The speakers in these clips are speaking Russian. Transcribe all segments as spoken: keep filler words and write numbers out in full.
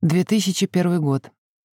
две тысячи первый год.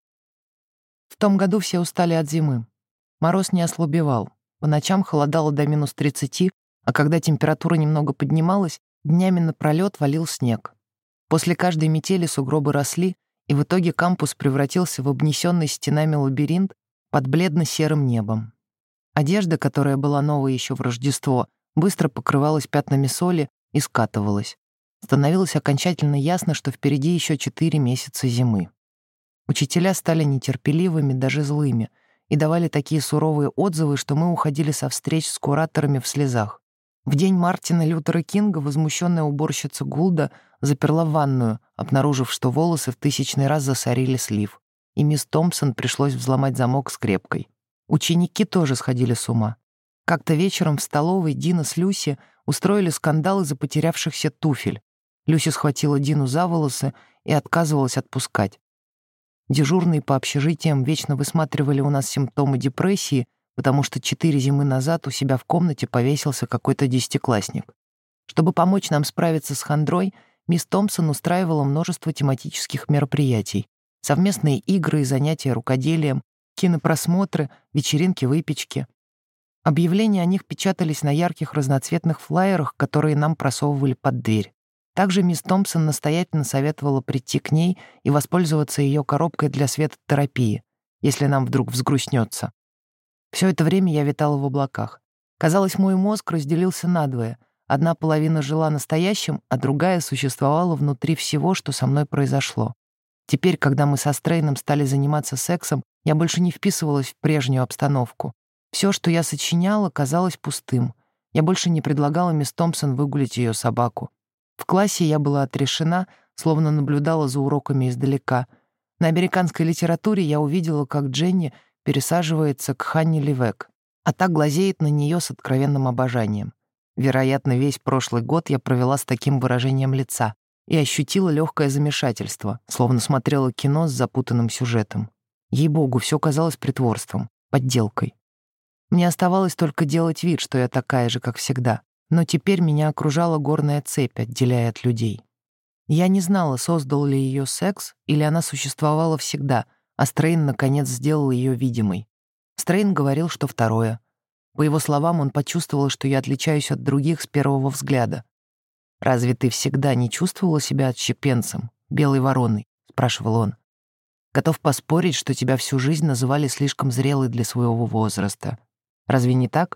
В том году все устали от зимы. Мороз не ослабевал. По ночам холодало до минус тридцати, а когда температура немного поднималась, днями напролёт валил снег. После каждой метели сугробы росли, и в итоге кампус превратился в обнесенный стенами лабиринт под бледно-серым небом. Одежда, которая была новой еще в Рождество, быстро покрывалась пятнами соли и скатывалась. Становилось окончательно ясно, что впереди еще четыре месяца зимы. Учителя стали нетерпеливыми, даже злыми, и давали такие суровые отзывы, что мы уходили со встреч с кураторами в слезах. В день Мартина Лютера Кинга возмущенная уборщица Гулда заперла ванную, обнаружив, что волосы в тысячный раз засорили слив, и мисс Томпсон пришлось взломать замок скрепкой. Ученики тоже сходили с ума. Как-то вечером в столовой Дина с Люси устроили скандал из-за потерявшихся туфель. Люси схватила Дину за волосы и отказывалась отпускать. Дежурные по общежитиям вечно высматривали у нас симптомы депрессии, потому что четыре зимы назад у себя в комнате повесился какой-то десятиклассник. Чтобы помочь нам справиться с хандрой, мисс Томпсон устраивала множество тематических мероприятий. Совместные игры и занятия рукоделием, кинопросмотры, вечеринки выпечки. Объявления о них печатались на ярких разноцветных флаерах, которые нам просовывали под дверь. Также мисс Томпсон настоятельно советовала прийти к ней и воспользоваться ее коробкой для светотерапии, если нам вдруг взгрустнется. Все это время я витала в облаках. Казалось, мой мозг разделился надвое. Одна половина жила настоящим, а другая существовала внутри всего, что со мной произошло. Теперь, когда мы со Стрейном стали заниматься сексом, я больше не вписывалась в прежнюю обстановку. Все, что я сочиняла, казалось пустым. Я больше не предлагала мисс Томпсон выгулить ее собаку. В классе я была отрешена, словно наблюдала за уроками издалека. На американской литературе я увидела, как Дженни пересаживается к Ханни Ливек, а та глазеет на нее с откровенным обожанием. Вероятно, весь прошлый год я провела с таким выражением лица и ощутила легкое замешательство, словно смотрела кино с запутанным сюжетом. Ей-богу, все казалось притворством, подделкой. Мне оставалось только делать вид, что я такая же, как всегда. Но теперь меня окружала горная цепь, отделяя от людей. Я не знала, создал ли ее секс, или она существовала всегда, а Стрейн, наконец, сделал ее видимой. Стрейн говорил, что второе. По его словам, он почувствовал, что я отличаюсь от других с первого взгляда. «Разве ты всегда не чувствовала себя отщепенцем, белой вороной?» — спрашивал он. «Готов поспорить, что тебя всю жизнь называли слишком зрелой для своего возраста. Разве не так?»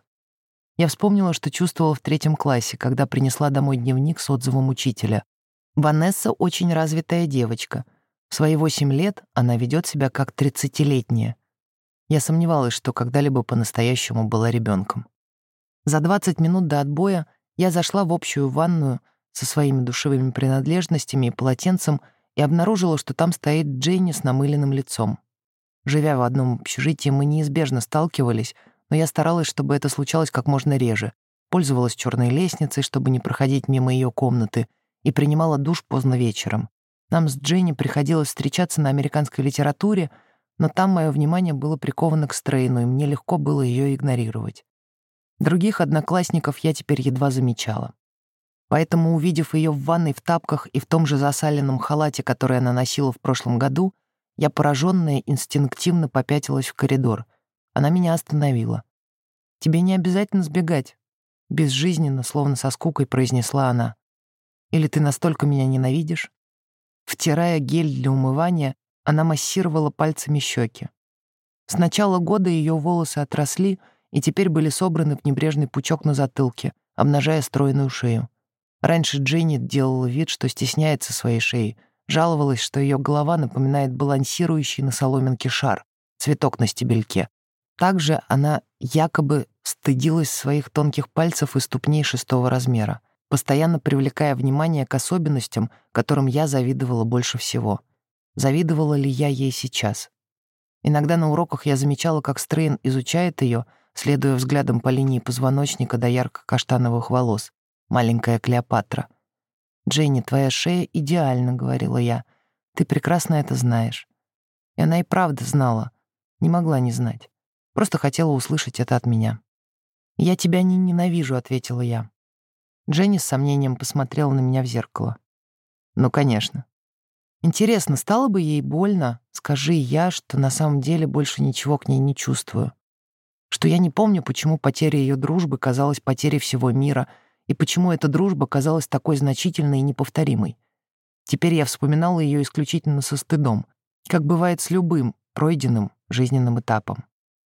Я вспомнила, что чувствовала в третьем классе, когда принесла домой дневник с отзывом учителя. «Ванесса очень развитая девочка. В свои восемь лет она ведет себя как тридцатилетняя». Я сомневалась, что когда-либо по-настоящему была ребенком. За двадцать минут до отбоя я зашла в общую ванную со своими душевыми принадлежностями и полотенцем и обнаружила, что там стоит Дженни с намыленным лицом. Живя в одном общежитии, мы неизбежно сталкивались, но я старалась, чтобы это случалось как можно реже, пользовалась черной лестницей, чтобы не проходить мимо ее комнаты, и принимала душ поздно вечером. Нам с Дженни приходилось встречаться на американской литературе, но там мое внимание было приковано к Стрейну, и мне легко было ее игнорировать. Других одноклассников я теперь едва замечала. Поэтому, увидев ее в ванной в тапках и в том же засаленном халате, который она носила в прошлом году, я, пораженная, инстинктивно попятилась в коридор. Она меня остановила. «Тебе не обязательно сбегать», — безжизненно, словно со скукой произнесла она. «Или ты настолько меня ненавидишь?» Втирая гель для умывания, она массировала пальцами щеки. С начала года ее волосы отросли и теперь были собраны в небрежный пучок на затылке, обнажая стройную шею. Раньше Дженни делала вид, что стесняется своей шеи, жаловалась, что ее голова напоминает балансирующий на соломинке шар, цветок на стебельке. Также она якобы стыдилась своих тонких пальцев и ступней шестого размера, постоянно привлекая внимание к особенностям, которым я завидовала больше всего. Завидовала ли я ей сейчас? Иногда на уроках я замечала, как Стрейн изучает ее, следуя взглядом по линии позвоночника до ярко-каштановых волос. Маленькая Клеопатра. «Дженни, твоя шея идеальна», — говорила я. «Ты прекрасно это знаешь». И она и правда знала. Не могла не знать. Просто хотела услышать это от меня. «Я тебя не ненавижу», — ответила я. Дженни с сомнением посмотрела на меня в зеркало. «Ну, конечно. Интересно, стало бы ей больно, скажи я, что на самом деле больше ничего к ней не чувствую, что я не помню, почему потеря ее дружбы казалась потерей всего мира, и почему эта дружба казалась такой значительной и неповторимой. Теперь я вспоминала ее исключительно со стыдом, как бывает с любым пройденным жизненным этапом.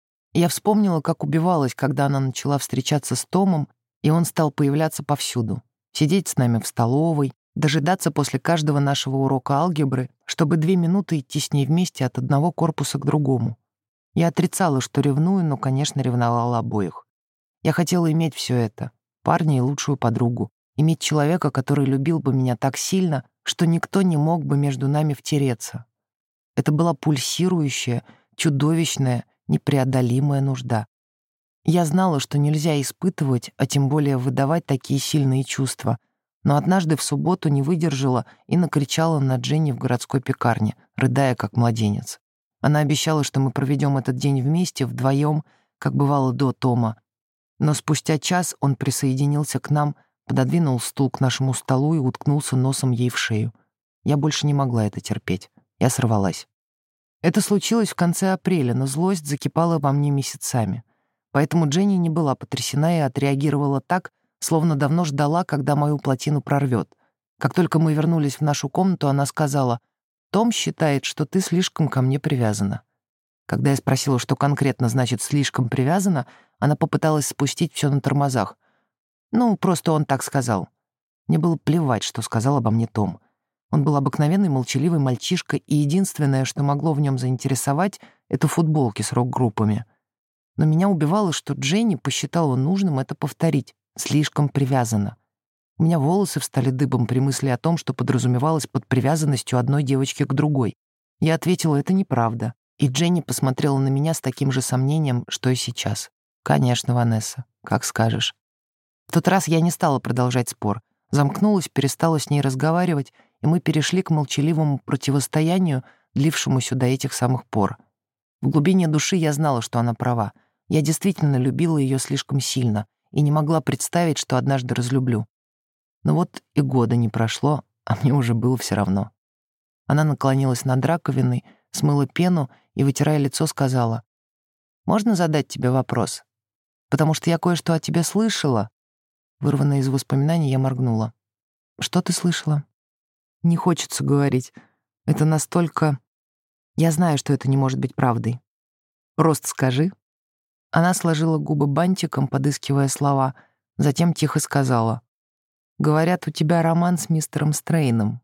Я вспомнила, как убивалась, когда она начала встречаться с Томом, и он стал появляться повсюду, сидеть с нами в столовой, дожидаться после каждого нашего урока алгебры, чтобы две минуты идти с ней вместе от одного корпуса к другому. Я отрицала, что ревную, но, конечно, ревновала обоих. Я хотела иметь все это — парня и лучшую подругу, иметь человека, который любил бы меня так сильно, что никто не мог бы между нами втереться. Это была пульсирующая, чудовищная, непреодолимая нужда. Я знала, что нельзя испытывать, а тем более выдавать такие сильные чувства, но однажды в субботу не выдержала и накричала на Дженни в городской пекарне, рыдая как младенец. Она обещала, что мы проведем этот день вместе, вдвоем, как бывало до Тома. Но спустя час он присоединился к нам, пододвинул стул к нашему столу и уткнулся носом ей в шею. Я больше не могла это терпеть. Я сорвалась. Это случилось в конце апреля, но злость закипала во мне месяцами. Поэтому Дженни не была потрясена и отреагировала так, словно давно ждала, когда мою плотину прорвет. Как только мы вернулись в нашу комнату, она сказала: «Том считает, что ты слишком ко мне привязана». Когда я спросила, что конкретно значит «слишком привязана», она попыталась спустить все на тормозах. Ну, просто он так сказал. Мне было плевать, что сказал обо мне Том. Он был обыкновенный молчаливый мальчишка, и единственное, что могло в нем заинтересовать, это футболки с рок-группами. Но меня убивало, что Дженни посчитала нужным это повторить. Слишком привязана. У меня волосы встали дыбом при мысли о том, что подразумевалось под привязанностью одной девочки к другой. Я ответила: это неправда. И Дженни посмотрела на меня с таким же сомнением, что и сейчас. «Конечно, Ванесса, как скажешь». В тот раз я не стала продолжать спор. Замкнулась, перестала с ней разговаривать, и мы перешли к молчаливому противостоянию, длившемуся до этих самых пор. В глубине души я знала, что она права. Я действительно любила ее слишком сильно и не могла представить, что однажды разлюблю. Но вот и года не прошло, а мне уже было все равно. Она наклонилась над раковиной, смыла пену и, вытирая лицо, сказала: «Можно задать тебе вопрос? Потому что я кое-что о тебе слышала». Вырванная из воспоминаний, я моргнула. «Что ты слышала?» «Не хочется говорить. Это настолько... Я знаю, что это не может быть правдой. Просто скажи». Она сложила губы бантиком, подыскивая слова, затем тихо сказала: «Говорят, у тебя роман с мистером Стрейном».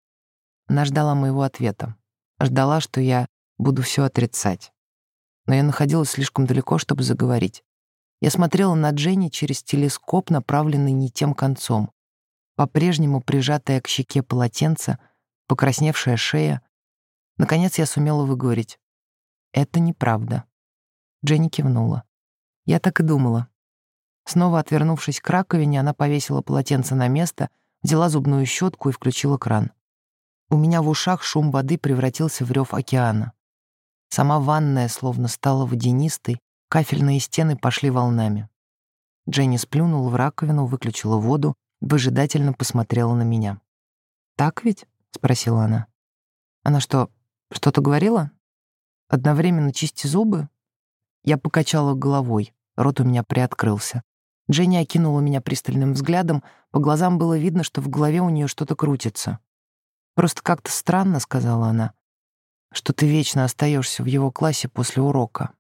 Она ждала моего ответа. Ждала, что я буду все отрицать. Но я находилась слишком далеко, чтобы заговорить. Я смотрела на Дженни через телескоп, направленный не тем концом. По-прежнему прижатая к щеке полотенце, покрасневшая шея. Наконец я сумела выговорить: «Это неправда». Дженни кивнула. Я так и думала. Снова отвернувшись к раковине, она повесила полотенце на место, взяла зубную щетку и включила кран. У меня в ушах шум воды превратился в рев океана. Сама ванная словно стала водянистой, кафельные стены пошли волнами. Дженни сплюнула в раковину, выключила воду, выжидательно посмотрела на меня. «Так ведь?» — спросила она. «Она что, что-то говорила? Одновременно чисти зубы?» Я покачала головой, рот у меня приоткрылся. Дженни окинула меня пристальным взглядом, по глазам было видно, что в голове у нее что-то крутится. «Просто как-то странно», — сказала она, «что ты вечно остаешься в его классе после урока».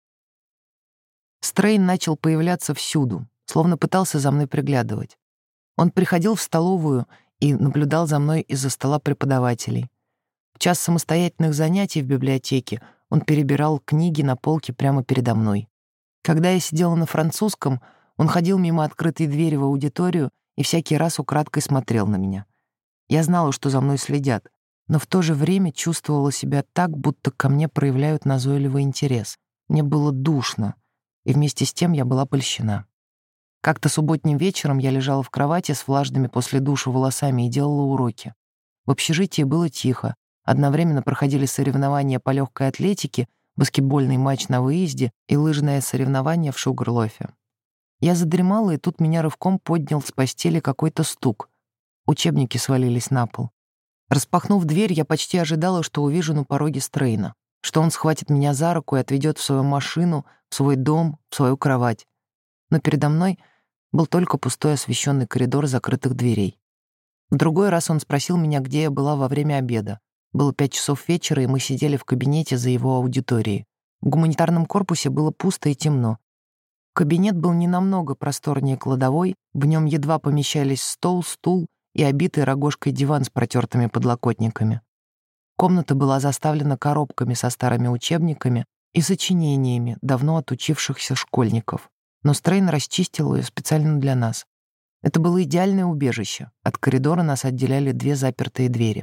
Стрейн начал появляться всюду, словно пытался за мной приглядывать. Он приходил в столовую и наблюдал за мной из-за стола преподавателей. В час самостоятельных занятий в библиотеке он перебирал книги на полке прямо передо мной. Когда я сидела на французском, он ходил мимо открытой двери в аудиторию и всякий раз украдкой смотрел на меня. Я знала, что за мной следят, но в то же время чувствовала себя так, будто ко мне проявляют назойливый интерес. Мне было душно, и вместе с тем я была польщена. Как-то субботним вечером я лежала в кровати с влажными после душа волосами и делала уроки. В общежитии было тихо. Одновременно проходили соревнования по легкой атлетике, баскетбольный матч на выезде и лыжное соревнование в Шугарлофе. Я задремала, и тут меня рывком поднял с постели какой-то стук. Учебники свалились на пол. Распахнув дверь, я почти ожидала, что увижу на пороге Стрейна, что он схватит меня за руку и отведет в свою машину, в свой дом, в свою кровать. Но передо мной был только пустой освещенный коридор закрытых дверей. В другой раз он спросил меня, где я была во время обеда. Было пять часов вечера, и мы сидели в кабинете за его аудиторией. В гуманитарном корпусе было пусто и темно. Кабинет был не намного просторнее кладовой, в нем едва помещались стол, стул и обитый рогожкой диван с протертыми подлокотниками. Комната была заставлена коробками со старыми учебниками и сочинениями давно отучившихся школьников, но Стрейн расчистил ее специально для нас. Это было идеальное убежище. От коридора нас отделяли две запертые двери.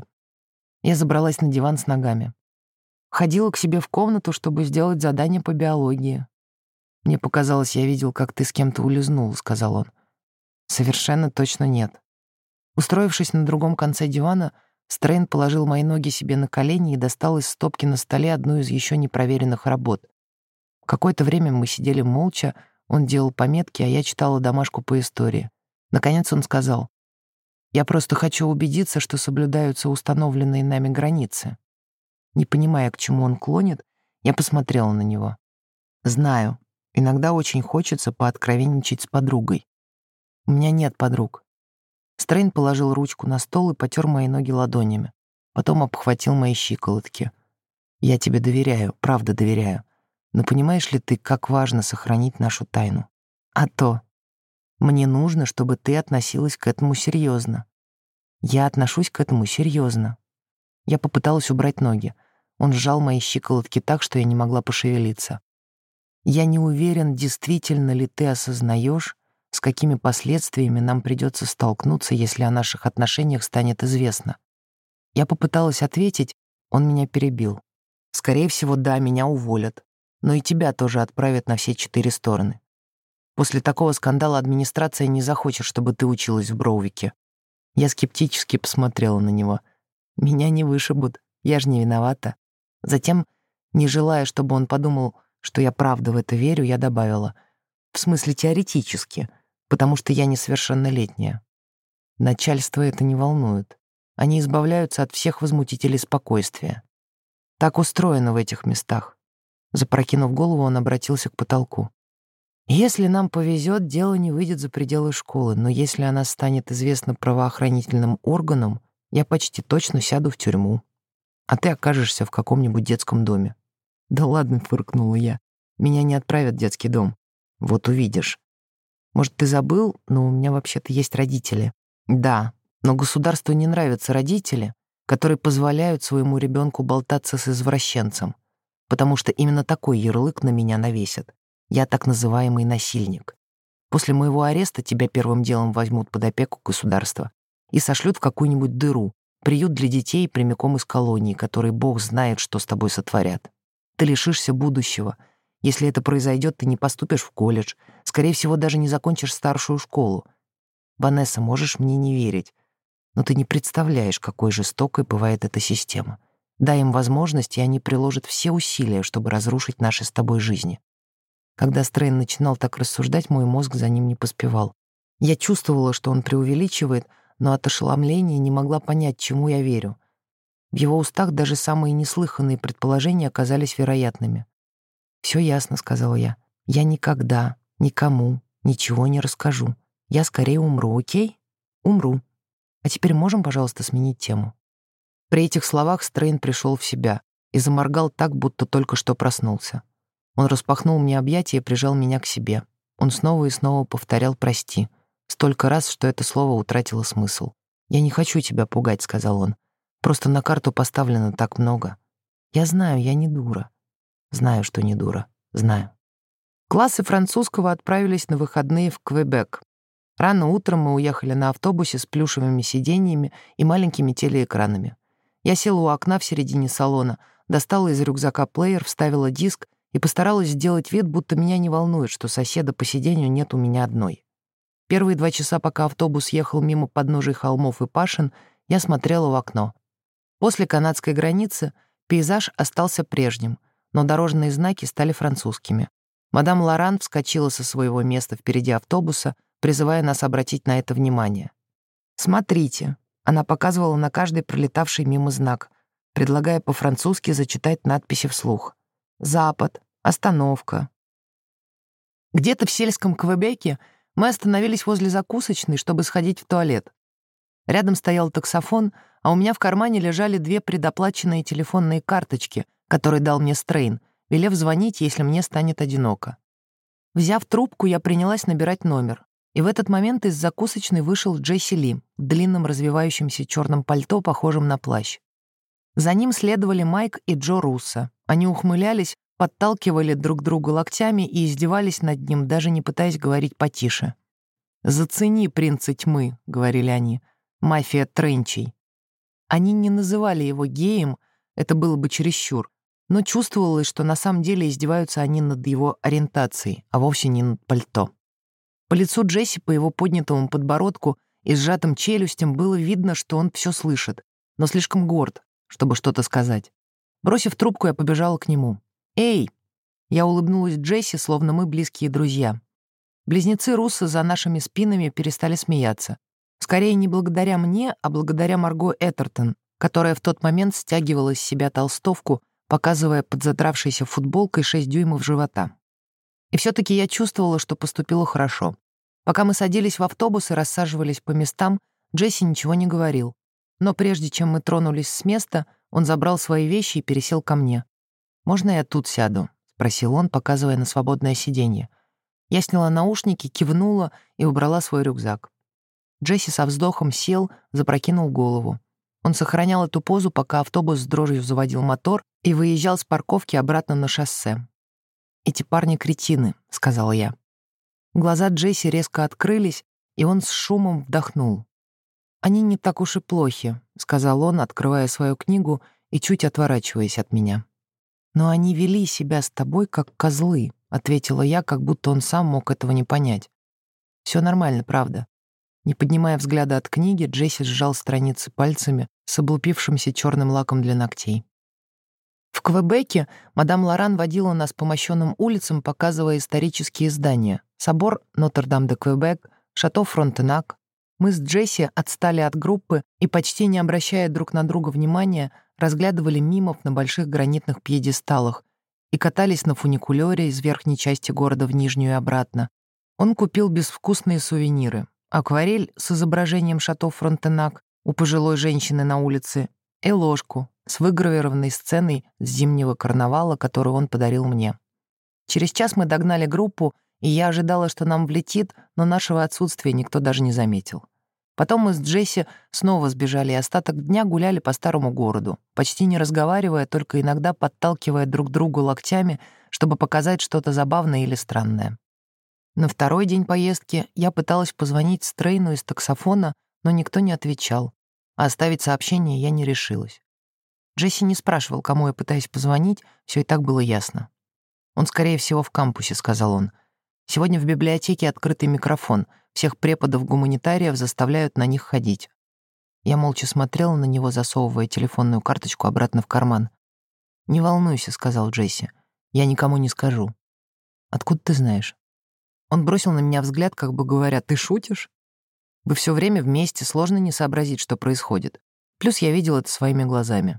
Я забралась на диван с ногами. Ходила к себе в комнату, чтобы сделать задание по биологии. «Мне показалось, я видел, как ты с кем-то улизнул», — сказал он. «Совершенно точно нет». Устроившись на другом конце дивана, Стрейн положил мои ноги себе на колени и достал из стопки на столе одну из еще непроверенных работ. Какое-то время мы сидели молча, он делал пометки, а я читала домашку по истории. Наконец он сказал: «Я просто хочу убедиться, что соблюдаются установленные нами границы». Не понимая, к чему он клонит, я посмотрела на него. «Знаю, иногда очень хочется пооткровенничать с подругой. У меня нет подруг». Стрейн положил ручку на стол и потер мои ноги ладонями. Потом обхватил мои щиколотки. «Я тебе доверяю, правда доверяю. Но понимаешь ли ты, как важно сохранить нашу тайну? А то. Мне нужно, чтобы ты относилась к этому серьезно. Я отношусь к этому серьезно». Я попыталась убрать ноги. Он сжал мои щиколотки так, что я не могла пошевелиться. «Я не уверен, действительно ли ты осознаешь, с какими последствиями нам придется столкнуться, если о наших отношениях станет известно». Я попыталась ответить, он меня перебил. «Скорее всего, да, меня уволят. Но и тебя тоже отправят на все четыре стороны. После такого скандала администрация не захочет, чтобы ты училась в Броувике». Я скептически посмотрела на него. «Меня не вышибут, я же не виновата». Затем, не желая, чтобы он подумал, что я правда в это верю, я добавила: «В смысле теоретически, потому что я несовершеннолетняя». Начальство это не волнует. Они избавляются от всех возмутителей спокойствия. Так устроено в этих местах. Запрокинув голову, он обратился к потолку. «Если нам повезет, дело не выйдет за пределы школы, но если она станет известна правоохранительным органам, я почти точно сяду в тюрьму, а ты окажешься в каком-нибудь детском доме». «Да ладно», — фыркнула я, — «меня не отправят в детский дом». «Вот увидишь. Может, ты забыл, но у меня вообще-то есть родители». «Да, но государству не нравятся родители, которые позволяют своему ребенку болтаться с извращенцем, потому что именно такой ярлык на меня навесят. Я так называемый насильник. После моего ареста тебя первым делом возьмут под опеку государства и сошлют в какую-нибудь дыру, приют для детей прямиком из колонии, которые бог знает, что с тобой сотворят. Ты лишишься будущего. Если это произойдет, ты не поступишь в колледж, скорее всего, даже не закончишь старшую школу. Ванесса, можешь мне не верить, но ты не представляешь, какой жестокой бывает эта система. Дай им возможность, и они приложат все усилия, чтобы разрушить наши с тобой жизни». Когда Стрейн начинал так рассуждать, мой мозг за ним не поспевал. Я чувствовала, что он преувеличивает, но от ошеломления не могла понять, чему я верю. В его устах даже самые неслыханные предположения оказались вероятными. «Все ясно», — сказала я. «Я никогда, никому, ничего не расскажу. Я скорее умру, окей? Умру. А теперь можем, пожалуйста, сменить тему?» При этих словах Стрейн пришел в себя и заморгал так, будто только что проснулся. Он распахнул мне объятия и прижал меня к себе. Он снова и снова повторял «прости». Столько раз, что это слово утратило смысл. «Я не хочу тебя пугать», — сказал он. «Просто на карту поставлено так много. Я знаю, я не дура. Знаю, что не дура. Знаю». Классы французского отправились на выходные в Квебек. Рано утром мы уехали на автобусе с плюшевыми сиденьями и маленькими телеэкранами. Я села у окна в середине салона, достала из рюкзака плеер, вставила диск и постаралась сделать вид, будто меня не волнует, что соседа по сиденью нет у меня одной. Первые два часа, пока автобус ехал мимо подножий холмов и пашин, я смотрела в окно. После канадской границы пейзаж остался прежним, но дорожные знаки стали французскими. Мадам Лоран вскочила со своего места впереди автобуса, призывая нас обратить на это внимание. «Смотрите, Она показывала на каждый пролетавший мимо знак, предлагая по-французски зачитать надписи вслух. «Запад», «Остановка». Где-то в сельском Квебеке мы остановились возле закусочной, чтобы сходить в туалет. Рядом стоял таксофон, а у меня в кармане лежали две предоплаченные телефонные карточки, которые дал мне Стрейн, велев звонить, если мне станет одиноко. Взяв трубку, я принялась набирать номер. И в этот момент из закусочной вышел Джесси Ли в длинном развивающемся черном пальто, похожем на плащ. За ним следовали Майк и Джо Руссо. Они ухмылялись, подталкивали друг друга локтями и издевались над ним, даже не пытаясь говорить потише. «Зацени, принца тьмы», — говорили они, — «мафия Тренчей». Они не называли его геем, это было бы чересчур, но чувствовалось, что на самом деле издеваются они над его ориентацией, а вовсе не над пальто. По лицу Джесси, по его поднятому подбородку и сжатым челюстям было видно, что он все слышит, но слишком горд, чтобы что-то сказать. Бросив трубку, я побежала к нему. «Эй!» Я улыбнулась Джесси, словно мы близкие друзья. Близнецы Руссо за нашими спинами перестали смеяться. Скорее, не благодаря мне, а благодаря Марго Этертон, которая в тот момент стягивала с себя толстовку, показывая под задравшейся футболкой шесть дюймов живота. И все-таки я чувствовала, что поступила хорошо. Пока мы садились в автобус и рассаживались по местам, Джесси ничего не говорил. Но прежде чем мы тронулись с места, он забрал свои вещи и пересел ко мне. «Можно я тут сяду?» — спросил он, показывая на свободное сиденье. Я сняла наушники, кивнула и убрала свой рюкзак. Джесси со вздохом сел, запрокинул голову. Он сохранял эту позу, пока автобус с дрожью заводил мотор и выезжал с парковки обратно на шоссе. «Эти парни кретины», — сказала я. Глаза Джесси резко открылись, и он с шумом вдохнул. «Они не так уж и плохи», — сказал он, открывая свою книгу и чуть отворачиваясь от меня. «Но они вели себя с тобой как козлы», — ответила я, как будто он сам мог этого не понять. «Все нормально, правда». Не поднимая взгляда от книги, Джесси сжал страницы пальцами с облупившимся черным лаком для ногтей. В Квебеке мадам Лоран водила нас по мощенным улицам, показывая исторические здания. Собор Нотр-Дам-де-Квебек, шато Фронтенак. Мы с Джесси отстали от группы и, почти не обращая друг на друга внимания, разглядывали мимов на больших гранитных пьедесталах и катались на фуникулёре из верхней части города в нижнюю и обратно. Он купил безвкусные сувениры. Акварель с изображением шато Фронтенак у пожилой женщины на улице и ложку с выгравированной сценой с зимнего карнавала, которую он подарил мне. Через час мы догнали группу, и я ожидала, что нам влетит, но нашего отсутствия никто даже не заметил. Потом мы с Джесси снова сбежали и остаток дня гуляли по старому городу, почти не разговаривая, только иногда подталкивая друг другу локтями, чтобы показать что-то забавное или странное. На второй день поездки я пыталась позвонить Стрейну из таксофона, но никто не отвечал, а оставить сообщение я не решилась. Джесси не спрашивал, кому я пытаюсь позвонить, все и так было ясно. «Он, скорее всего, в кампусе», — сказал он. «Сегодня в библиотеке открытый микрофон, всех преподов-гуманитариев заставляют на них ходить». Я молча смотрела на него, засовывая телефонную карточку обратно в карман. «Не волнуйся», — сказал Джесси, — «я никому не скажу». «Откуда ты знаешь?» Он бросил на меня взгляд, как бы говоря, «Ты шутишь? Вы все время вместе, сложно не сообразить, что происходит. Плюс я видел это своими глазами».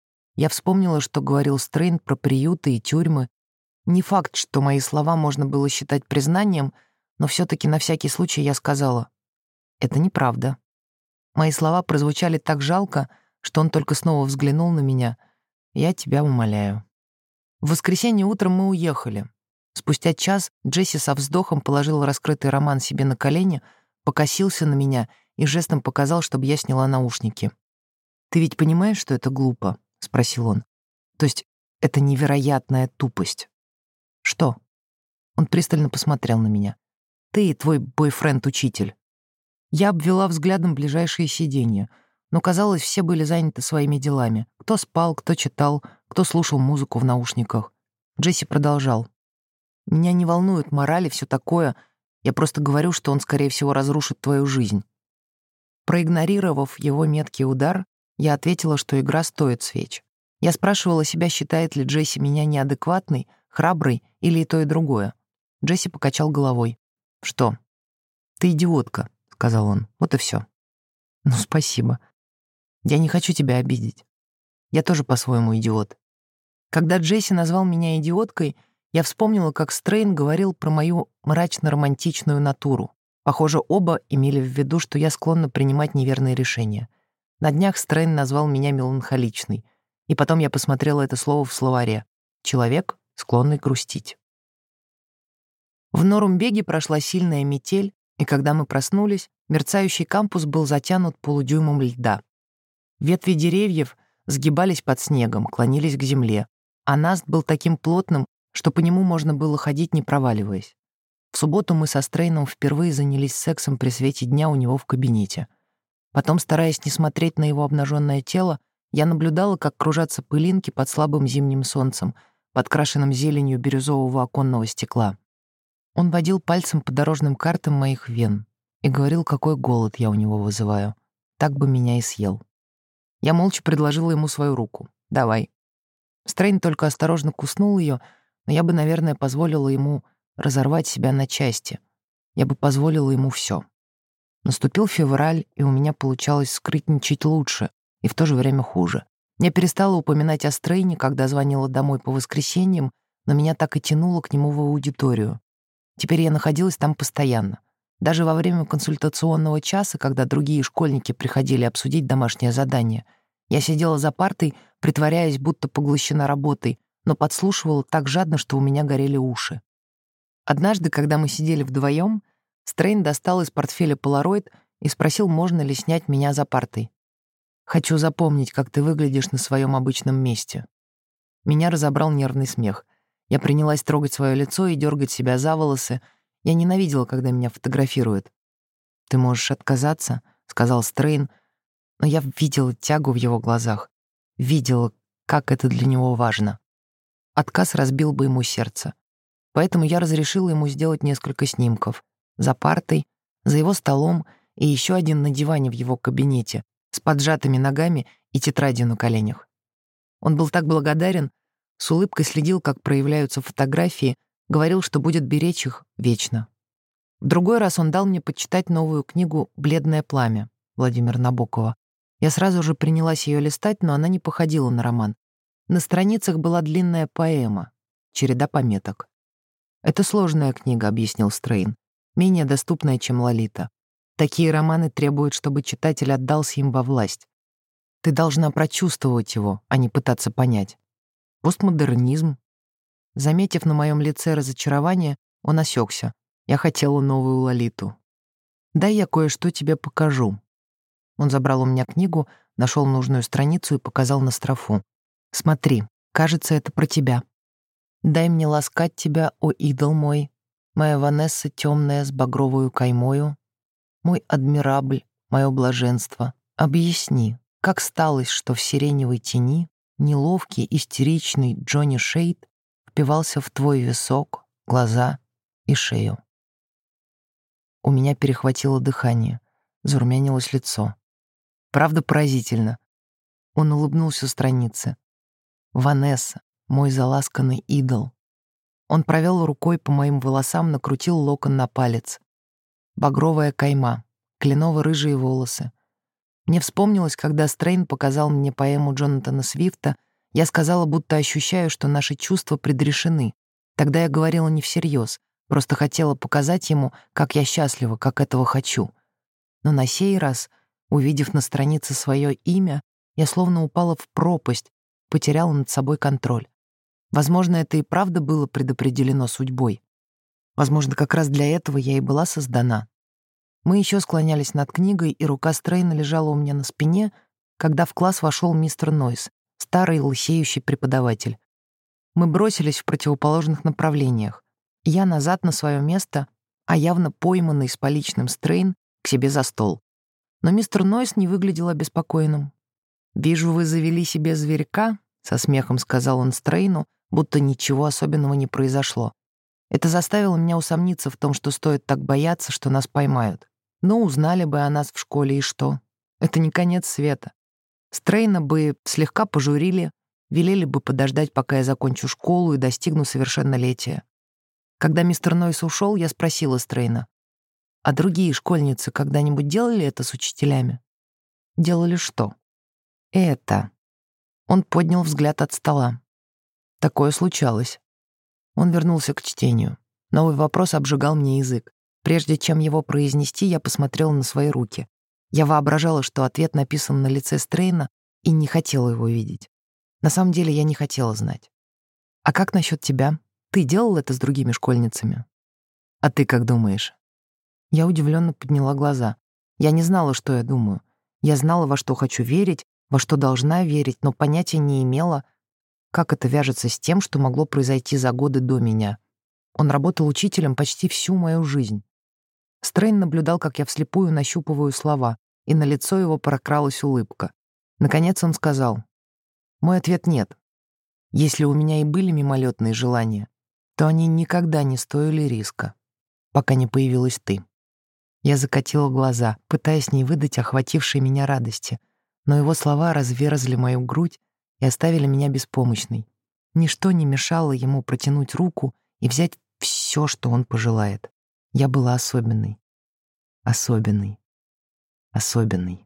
Я вспомнила, что говорил Стрейн про приюты и тюрьмы. Не факт, что мои слова можно было считать признанием, но все-таки на всякий случай я сказала: «Это неправда». Мои слова прозвучали так жалко, что он только снова взглянул на меня. «Я тебя умоляю». В воскресенье утром мы уехали. Спустя час Джесси со вздохом положил раскрытый роман себе на колени, покосился на меня и жестом показал, чтобы я сняла наушники. «Ты ведь понимаешь, что это глупо?» — спросил он. «То есть это невероятная тупость». «Что?» Он пристально посмотрел на меня. «Ты и твой бойфренд-учитель». Я обвела взглядом ближайшие сиденья, но, казалось, все были заняты своими делами. Кто спал, кто читал, кто слушал музыку в наушниках. Джесси продолжал. «Меня не волнует мораль и все такое. Я просто говорю, что он, скорее всего, разрушит твою жизнь». Проигнорировав его меткий удар, я ответила, что игра стоит свеч. Я спрашивала себя, считает ли Джесси меня неадекватной, храброй или и то, и другое. Джесси покачал головой. «Что?» «Ты идиотка», — сказал он. «Вот и все». «Ну, спасибо». Я не хочу тебя обидеть. Я тоже по-своему идиот. Когда Джесси назвал меня идиоткой, я вспомнила, как Стрейн говорил про мою мрачно-романтичную натуру. Похоже, оба имели в виду, что я склонна принимать неверные решения. На днях Стрейн назвал меня меланхоличной, и потом я посмотрела это слово в словаре. Человек, склонный грустить. В Норумбеге прошла сильная метель, и когда мы проснулись, мерцающий кампус был затянут полудюймом льда. Ветви деревьев сгибались под снегом, клонились к земле, а наст был таким плотным, что по нему можно было ходить, не проваливаясь. В субботу мы со Стрейном впервые занялись сексом при свете дня у него в кабинете. Потом, стараясь не смотреть на его обнаженное тело, я наблюдала, как кружатся пылинки под слабым зимним солнцем, подкрашенным зеленью бирюзового оконного стекла. Он водил пальцем по дорожным картам моих вен и говорил, какой голод я у него вызываю. Так бы меня и съел. Я молча предложила ему свою руку. «Давай». Стрейн только осторожно куснул ее, но я бы, наверное, позволила ему разорвать себя на части. Я бы позволила ему все. Наступил февраль, и у меня получалось скрытничать лучше и в то же время хуже. Я перестала упоминать о Стрейне, когда звонила домой по воскресеньям, но меня так и тянуло к нему в аудиторию. Теперь я находилась там постоянно. Даже во время консультационного часа, когда другие школьники приходили обсудить домашнее задание, я сидела за партой, притворяясь, будто поглощена работой, но подслушивала так жадно, что у меня горели уши. Однажды, когда мы сидели вдвоем, Стрейн достал из портфеля полароид и спросил, можно ли снять меня за партой. «Хочу запомнить, как ты выглядишь на своем обычном месте». Меня разобрал нервный смех. Я принялась трогать свое лицо и дергать себя за волосы. Я ненавидела, когда меня фотографируют. «Ты можешь отказаться», — сказал Стрейн, но я видела тягу в его глазах. Видела, как это для него важно. Отказ разбил бы ему сердце. Поэтому я разрешила ему сделать несколько снимков. За партой, за его столом и еще один на диване в его кабинете, с поджатыми ногами и тетрадью на коленях. Он был так благодарен, с улыбкой следил, как проявляются фотографии, говорил, что будет беречь их вечно. В другой раз он дал мне почитать новую книгу «Бледное пламя» Владимира Набокова. Я сразу же принялась ее листать, но она не походила на роман. На страницах была длинная поэма, череда пометок. «Это сложная книга», — объяснил Стрейн, менее доступная, чем «Лолита». Такие романы требуют, чтобы читатель отдался им во власть. Ты должна прочувствовать его, а не пытаться понять. Постмодернизм. Заметив на моем лице разочарование, он осекся. Я хотела новую Лолиту. «Дай я кое-что тебе покажу». Он забрал у меня книгу, нашел нужную страницу и показал на строфу. «Смотри, кажется, это про тебя. Дай мне ласкать тебя, о идол мой, моя Ванесса темная с багровою каймою, мой адмирабль, мое блаженство. Объясни, как сталось, что в сиреневой тени неловкий, истеричный Джонни Шейд впивался в твой висок, глаза и шею». У меня перехватило дыхание, зарумянилось лицо. Правда, поразительно. Он улыбнулся странице. «Ванесса, мой заласканный идол». Он провел рукой по моим волосам, накрутил локон на палец. Багровая кайма, кленово-рыжие волосы. Мне вспомнилось, когда Стрейн показал мне поэму Джонатана Свифта, я сказала, будто ощущаю, что наши чувства предрешены. Тогда я говорила не всерьез, просто хотела показать ему, как я счастлива, как этого хочу. Но на сей раз, увидев на странице свое имя, я словно упала в пропасть, потеряла над собой контроль. Возможно, это и правда было предопределено судьбой. Возможно, как раз для этого я и была создана. Мы еще склонялись над книгой, и рука Стрейна лежала у меня на спине, когда в класс вошел мистер Нойс, старый лысеющий преподаватель. Мы бросились в противоположных направлениях. Я назад на свое место, а явно пойманный с поличным Стрейн к себе за стол. Но мистер Нойс не выглядел обеспокоенным. «Вижу, вы завели себе зверька», — со смехом сказал он Стрейну, будто ничего особенного не произошло. Это заставило меня усомниться в том, что стоит так бояться, что нас поймают. Ну, узнали бы о нас в школе, и что? Это не конец света. Стрейна бы слегка пожурили, велели бы подождать, пока я закончу школу и достигну совершеннолетия. Когда мистер Нойс ушел, я спросила Стрейна, а другие школьницы когда-нибудь делали это с учителями? Делали что? это. Он поднял взгляд от стола. Такое случалось. Он вернулся к чтению. Новый вопрос обжигал мне язык. Прежде чем его произнести, я посмотрела на свои руки. Я воображала, что ответ написан на лице Стрейна, и не хотела его видеть. На самом деле я не хотела знать. «А как насчет тебя? Ты делал это с другими школьницами?» «А ты как думаешь?» Я удивленно подняла глаза. Я не знала, что я думаю. Я знала, во что хочу верить, во что должна верить, но понятия не имела, как это вяжется с тем, что могло произойти за годы до меня. Он работал учителем почти всю мою жизнь. Стрейн наблюдал, как я вслепую нащупываю слова, и на лицо его прокралась улыбка. Наконец он сказал: «Мой ответ — нет. Если у меня и были мимолетные желания, то они никогда не стоили риска, пока не появилась ты». Я закатила глаза, пытаясь не выдать охватившей меня радости, но его слова разверзли мою грудь и оставили меня беспомощной. Ничто не мешало ему протянуть руку и взять все, что он пожелает. Я была особенной. Особенной. Особенной.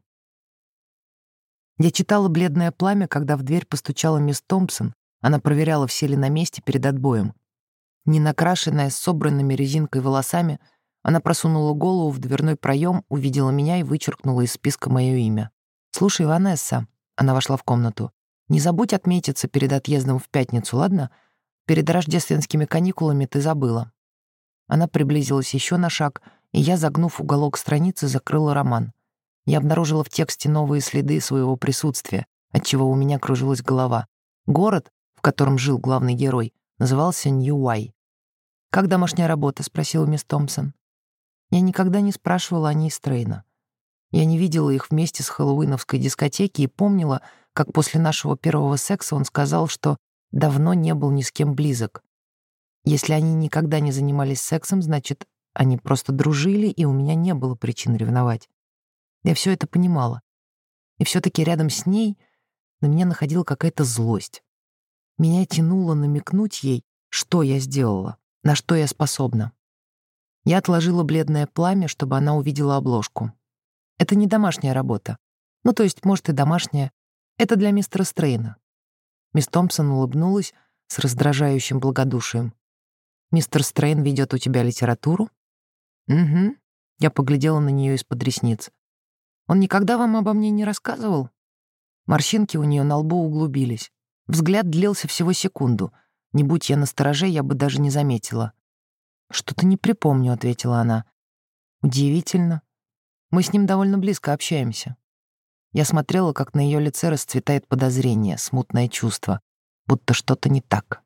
Я читала «Бледное пламя», когда в дверь постучала мисс Томпсон. Она проверяла, все ли на месте перед отбоем. Ненакрашенная, с собранными резинкой волосами, она просунула голову в дверной проем, увидела меня и вычеркнула из списка мое имя. «Слушай, Ванесса», — она вошла в комнату, «не забудь отметиться перед отъездом в пятницу, ладно? Перед рождественскими каникулами ты забыла». Она приблизилась еще на шаг, и я, загнув уголок страницы, закрыла роман. Я обнаружила в тексте новые следы своего присутствия, отчего у меня кружилась голова. Город, в котором жил главный герой, назывался Нью-Уай. «Как домашняя работа?» — спросила мисс Томпсон. Я никогда не спрашивала о ней Стрейна. Я не видела их вместе с хэллоуиновской дискотеки и помнила, как после нашего первого секса он сказал, что давно не был ни с кем близок. Если они никогда не занимались сексом, значит, они просто дружили, и у меня не было причин ревновать. Я все это понимала. И все-таки рядом с ней на меня находила какая-то злость. Меня тянуло намекнуть ей, что я сделала, на что я способна. Я отложила «Бледное пламя», чтобы она увидела обложку. Это не домашняя работа. Ну, то есть, может, и домашняя. Это для мистера Стрейна. Мисс Томпсон улыбнулась с раздражающим благодушием. «Мистер Стрейн ведет у тебя литературу?» «Угу». Я поглядела на нее из-под ресниц. «Он никогда вам обо мне не рассказывал?» Морщинки у нее на лбу углубились. Взгляд длился всего секунду. Не будь я настороже, я бы даже не заметила. «Что-то не припомню», — ответила она. «Удивительно. Мы с ним довольно близко общаемся». Я смотрела, как на ее лице расцветает подозрение, смутное чувство, будто что-то не так.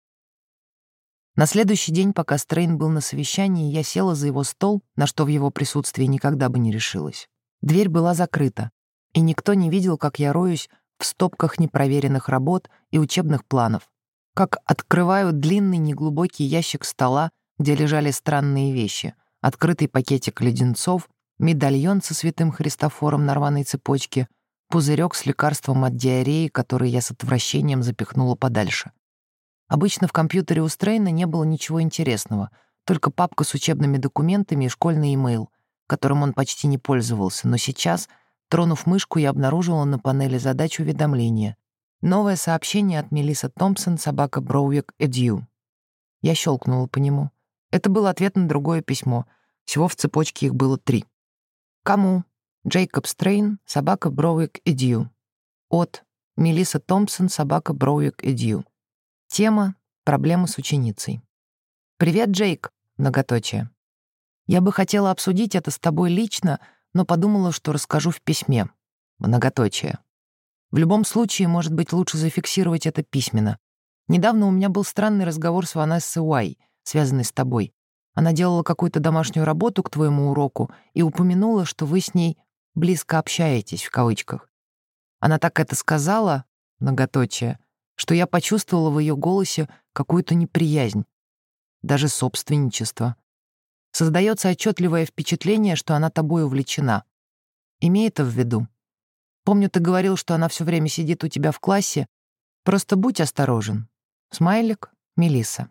На следующий день, пока Стрейн был на совещании, я села за его стол, на что в его присутствии никогда бы не решилась. Дверь была закрыта, и никто не видел, как я роюсь в стопках непроверенных работ и учебных планов, как открываю длинный неглубокий ящик стола, где лежали странные вещи, открытый пакетик леденцов, медальон со святым Христофором на рваной цепочке, пузырек с лекарством от диареи, который я с отвращением запихнула подальше. Обычно в компьютере у Стрейна не было ничего интересного, только папка с учебными документами и школьный имейл, которым он почти не пользовался, но сейчас, тронув мышку, я обнаружила на панели задач уведомления. Новое сообщение от Мелисса Томпсон, собака Броуик Эдью. Я щелкнула по нему. Это был ответ на другое письмо. Всего в цепочке их было три. Кому? Джейкоб Стрейн, собака Броуик Эдью. От Мелисса Томпсон, собака Броуик Эдью. Тема «Проблемы с ученицей». «Привет, Джейк», многоточие. «Я бы хотела обсудить это с тобой лично, но подумала, что расскажу в письме». Многоточие. В любом случае, может быть, лучше зафиксировать это письменно. Недавно у меня был странный разговор с Ванессой Уай, связанный с тобой. Она делала какую-то домашнюю работу к твоему уроку и упомянула, что вы с ней «близко общаетесь», в кавычках. Она так это сказала, многоточие, что я почувствовала в ее голосе какую-то неприязнь, даже собственничество. Создается отчетливое впечатление, что она тобой увлечена. Имей это в виду. Помню, ты говорил, что она все время сидит у тебя в классе. Просто будь осторожен. Смайлик, Мелисса.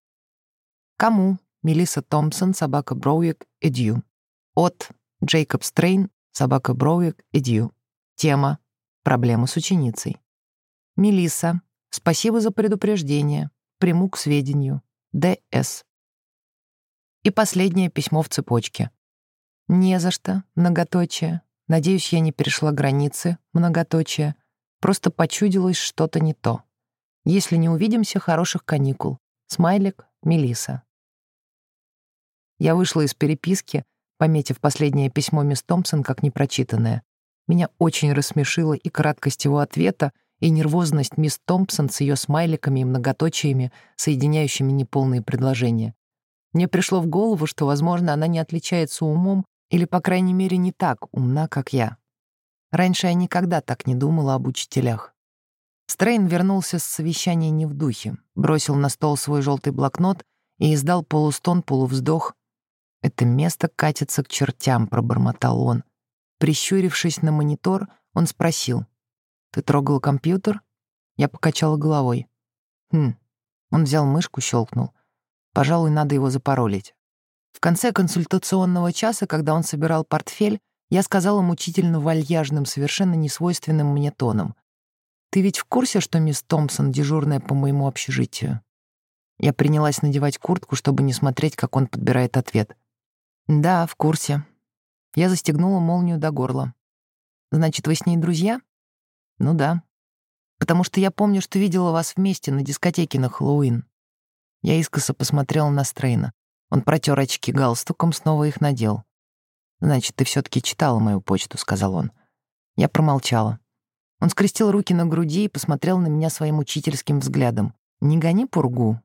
Кому? Мелисса Томпсон, собака Броуик Эдью. От Джейкоб Стрейн, собака Броуик Эдью. Тема Проблема с ученицей. Мелисса, спасибо за предупреждение. Приму к сведению. Д С. И последнее письмо в цепочке. Не за что, многоточие. Надеюсь, я не перешла границы, многоточие. Просто почудилось что-то не то. Если не увидимся, хороших каникул. Смайлик, Мелисса. Я вышла из переписки, пометив последнее письмо мисс Томпсон как непрочитанное. Меня очень рассмешила и краткость его ответа, и нервозность мисс Томпсон с ее смайликами и многоточиями, соединяющими неполные предложения. Мне пришло в голову, что, возможно, она не отличается умом или, по крайней мере, не так умна, как я. Раньше я никогда так не думала об учителях. Стрейн вернулся с совещания не в духе, бросил на стол свой желтый блокнот и издал полустон, полувздох. «Это место катится к чертям», — пробормотал он. Прищурившись на монитор, он спросил: «Ты трогал компьютер?» Я покачала головой. «Хм». Он взял мышку, щелкнул. «Пожалуй, надо его запаролить». В конце консультационного часа, когда он собирал портфель, я сказала мучительно вальяжным, совершенно несвойственным мне тоном: «Ты ведь в курсе, что мисс Томпсон дежурная по моему общежитию?» Я принялась надевать куртку, чтобы не смотреть, как он подбирает ответ. «Да, в курсе». Я застегнула молнию до горла. «Значит, вы с ней друзья?» «Ну да. Потому что я помню, что видела вас вместе на дискотеке на Хэллоуин». Я искоса посмотрела на Стрейна. Он протер очки галстуком, снова их надел. «Значит, ты все-таки читала мою почту», — сказал он. Я промолчала. Он скрестил руки на груди и посмотрел на меня своим учительским взглядом. «Не гони пургу».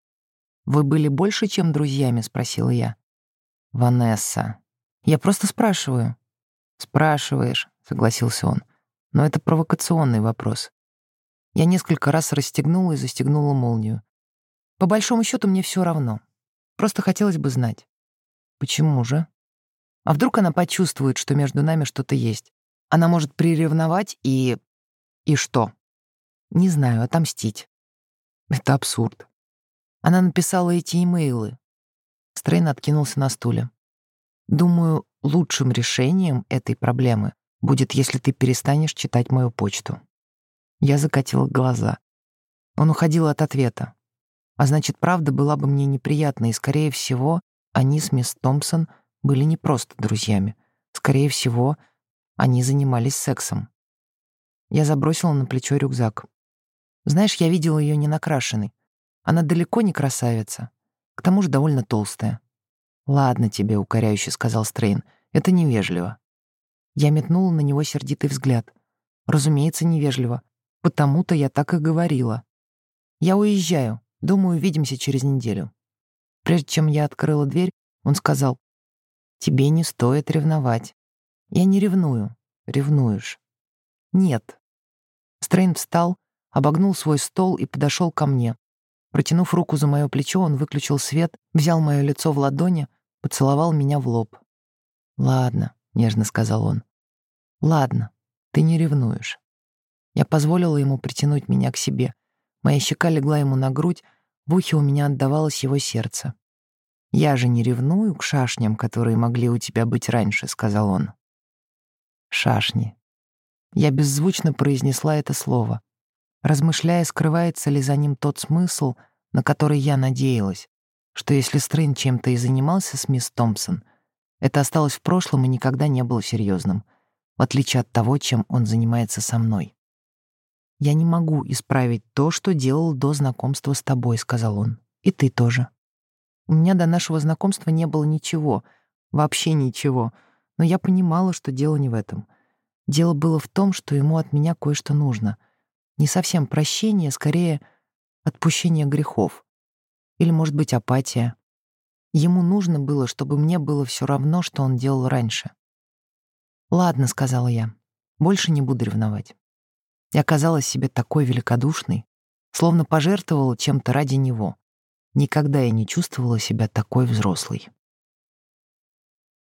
«Вы были больше, чем друзьями?» — спросила я. «Ванесса, я просто спрашиваю». «Спрашиваешь», — согласился он. «Но это провокационный вопрос». Я несколько раз расстегнула и застегнула молнию. По большому счету мне все равно. Просто хотелось бы знать. Почему же? А вдруг она почувствует, что между нами что-то есть? Она может приревновать и... И что? Не знаю, отомстить. Это абсурд. Она написала эти имейлы. Стрейн откинулся на стуле. Думаю, лучшим решением этой проблемы будет, если ты перестанешь читать мою почту. Я закатила глаза. Он уходил от ответа. А значит, правда была бы мне неприятна, и, скорее всего, они с мисс Томпсон были не просто друзьями. Скорее всего, они занимались сексом. Я забросила на плечо рюкзак. Знаешь, я видела ее ненакрашенной. Она далеко не красавица. К тому же довольно толстая. «Ладно тебе», — укоряюще сказал Стрейн. «Это невежливо». Я метнула на него сердитый взгляд. Разумеется, невежливо. Потому-то я так и говорила. «Я уезжаю. Думаю, увидимся через неделю». Прежде чем я открыла дверь, он сказал: «Тебе не стоит ревновать». «Я не ревную. Ревнуешь». «Нет». Стрейн встал, обогнул свой стол и подошел ко мне. Протянув руку за мое плечо, он выключил свет, взял мое лицо в ладони, поцеловал меня в лоб. «Ладно», — нежно сказал он. «Ладно, ты не ревнуешь». Я позволила ему притянуть меня к себе. Моя щека легла ему на грудь, в ухе у меня отдавалось его сердце. «Я же не ревную к шашням, которые могли у тебя быть раньше», — сказал он. «Шашни». Я беззвучно произнесла это слово, размышляя, скрывается ли за ним тот смысл, на который я надеялась, что если Стрейн чем-то и занимался с мисс Томпсон, это осталось в прошлом и никогда не было серьезным, в отличие от того, чем он занимается со мной. «Я не могу исправить то, что делал до знакомства с тобой», — сказал он. «И ты тоже. У меня до нашего знакомства не было ничего, вообще ничего, но я понимала, что дело не в этом. Дело было в том, что ему от меня кое-что нужно. Не совсем прощение, скорее отпущение грехов. Или, может быть, апатия. Ему нужно было, чтобы мне было все равно, что он делал раньше». «Ладно», — сказала я, — «больше не буду ревновать». Я казалась себе такой великодушной, словно пожертвовала чем-то ради него. Никогда я не чувствовала себя такой взрослой.